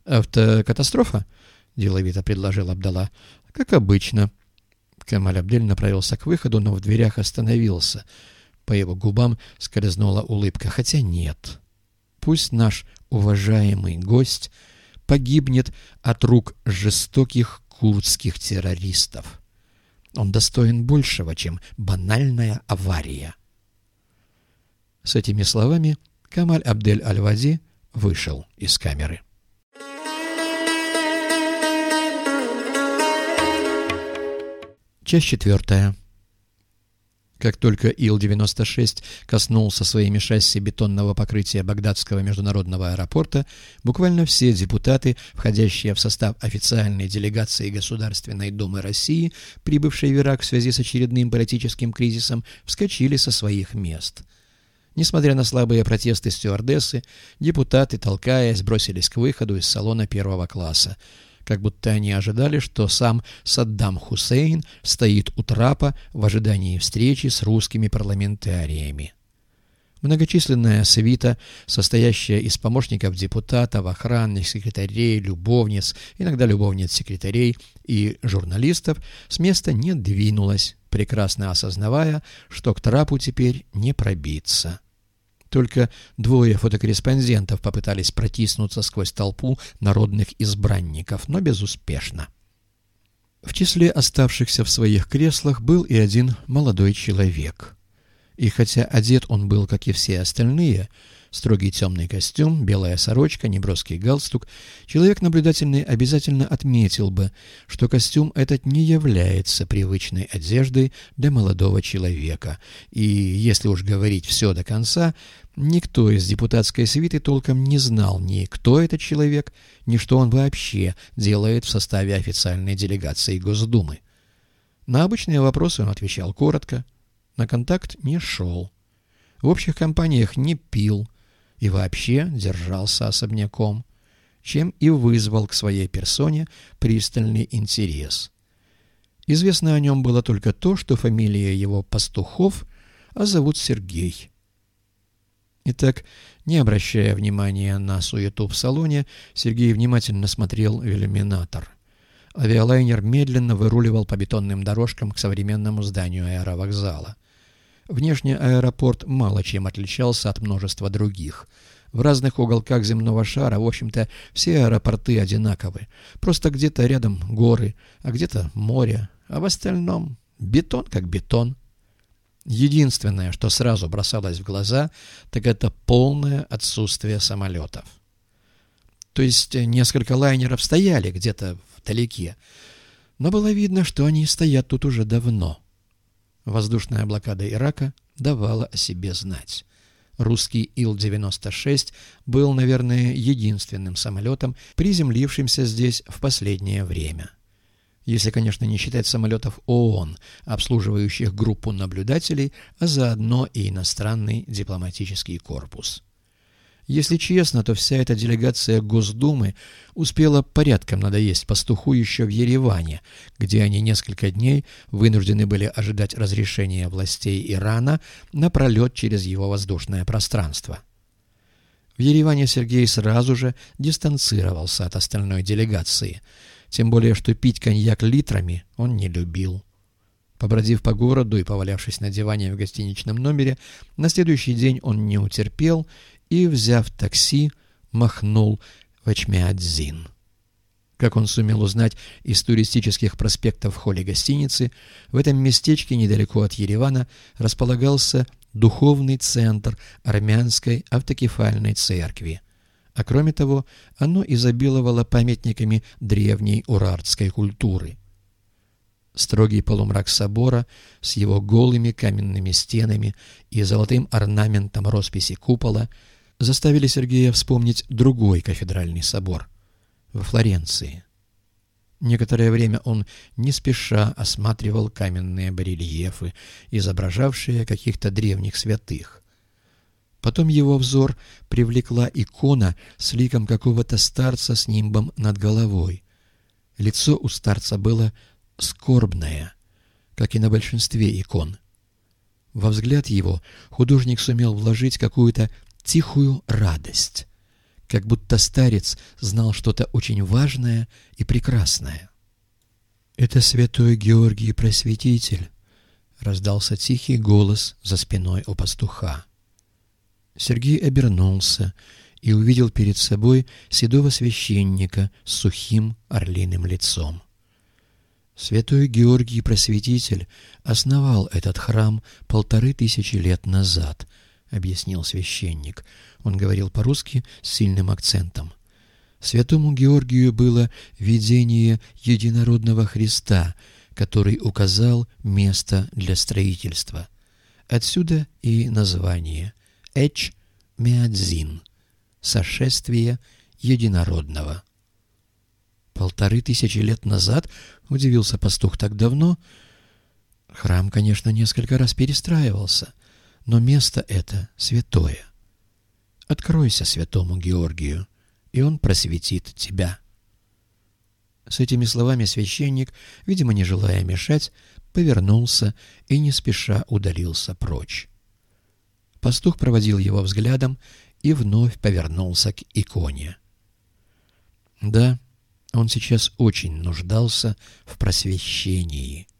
«Автокатастрофа?» — деловито предложил Абдалла. «Как обычно». Камаль-Абдель направился к выходу, но в дверях остановился. По его губам скользнула улыбка. «Хотя нет. Пусть наш уважаемый гость погибнет от рук жестоких курдских террористов. Он достоин большего, чем банальная авария». С этими словами Камаль-Абдель Аль-Вади вышел из камеры. Часть 4. Как только Ил-96 коснулся своими шасси бетонного покрытия Багдадского международного аэропорта, буквально все депутаты, входящие в состав официальной делегации Государственной Думы России, прибывшей в Ирак в связи с очередным политическим кризисом, вскочили со своих мест. Несмотря на слабые протесты стюардессы, депутаты, толкаясь, бросились к выходу из салона первого класса, как будто они ожидали, что сам Саддам Хусейн стоит у трапа в ожидании встречи с русскими парламентариями. Многочисленная свита, состоящая из помощников депутатов, охранных, секретарей, любовниц, иногда любовниц секретарей и журналистов, с места не двинулась, прекрасно осознавая, что к трапу теперь не пробиться. Только двое фотокорреспондентов попытались протиснуться сквозь толпу народных избранников, но безуспешно. В числе оставшихся в своих креслах был и один молодой человек. И хотя одет он был, как и все остальные, строгий темный костюм, белая сорочка, неброский галстук, человек наблюдательный обязательно отметил бы, что костюм этот не является привычной одеждой для молодого человека. И, если уж говорить все до конца, никто из депутатской свиты толком не знал ни кто этот человек, ни что он вообще делает в составе официальной делегации Госдумы. На обычные вопросы он отвечал коротко, на контакт не шел, в общих компаниях не пил и вообще держался особняком, чем и вызвал к своей персоне пристальный интерес. Известно о нем было только то, что фамилия его Пастухов, а зовут Сергей. Итак, не обращая внимания на суету в салоне, Сергей внимательно смотрел в иллюминатор. Авиалайнер медленно выруливал по бетонным дорожкам к современному зданию аэровокзала. Внешне аэропорт мало чем отличался от множества других. В разных уголках земного шара, в общем-то, все аэропорты одинаковы. Просто где-то рядом горы, а где-то море, а в остальном бетон как бетон. Единственное, что сразу бросалось в глаза, так это полное отсутствие самолетов. То есть несколько лайнеров стояли где-то вдалеке, но было видно, что они стоят тут уже давно. Воздушная блокада Ирака давала о себе знать. Русский Ил-96 был, наверное, единственным самолетом, приземлившимся здесь в последнее время. Если, конечно, не считать самолетов ООН, обслуживающих группу наблюдателей, а заодно и иностранный дипломатический корпус. Если честно, то вся эта делегация Госдумы успела порядком надоесть пастуху еще в Ереване, где они несколько дней вынуждены были ожидать разрешения властей Ирана на пролет через его воздушное пространство. В Ереване Сергей сразу же дистанцировался от остальной делегации, тем более что пить коньяк литрами он не любил. Побродив по городу и повалявшись на диване в гостиничном номере, на следующий день он не утерпел и, взяв такси, махнул в Эчмиадзин. Как он сумел узнать из туристических проспектов в холле гостиницы, в этом местечке недалеко от Еревана располагался духовный центр армянской автокефальной церкви, а кроме того, оно изобиловало памятниками древней урартской культуры. Строгий полумрак собора с его голыми каменными стенами и золотым орнаментом росписи купола заставили Сергея вспомнить другой кафедральный собор во Флоренции. Некоторое время он не спеша осматривал каменные барельефы, изображавшие каких-то древних святых. Потом его взор привлекла икона с ликом какого-то старца с нимбом над головой. Лицо у старца было скорбное, как и на большинстве икон. Во взгляд его художник сумел вложить какую-то тихую радость, как будто старец знал что-то очень важное и прекрасное. «Это святой Георгий Просветитель», — раздался тихий голос за спиной у пастуха. Сергей обернулся и увидел перед собой седого священника с сухим орлиным лицом. Святой Георгий Просветитель основал этот храм 1500 лет назад, — объяснил священник. Он говорил по-русски с сильным акцентом. Святому Георгию было видение единородного Христа, который указал место для строительства. Отсюда и название Эч Меадзин — сошествие единородного. 1500 лет назад, — удивился пастух, — так давно? Храм, конечно, несколько раз перестраивался, но место это святое. Откройся святому Георгию, и он просветит тебя. С этими словами священник, видимо, не желая мешать, повернулся и не спеша удалился прочь. Пастух проводил его взглядом и вновь повернулся к иконе. Да, он сейчас очень нуждался в просвещении.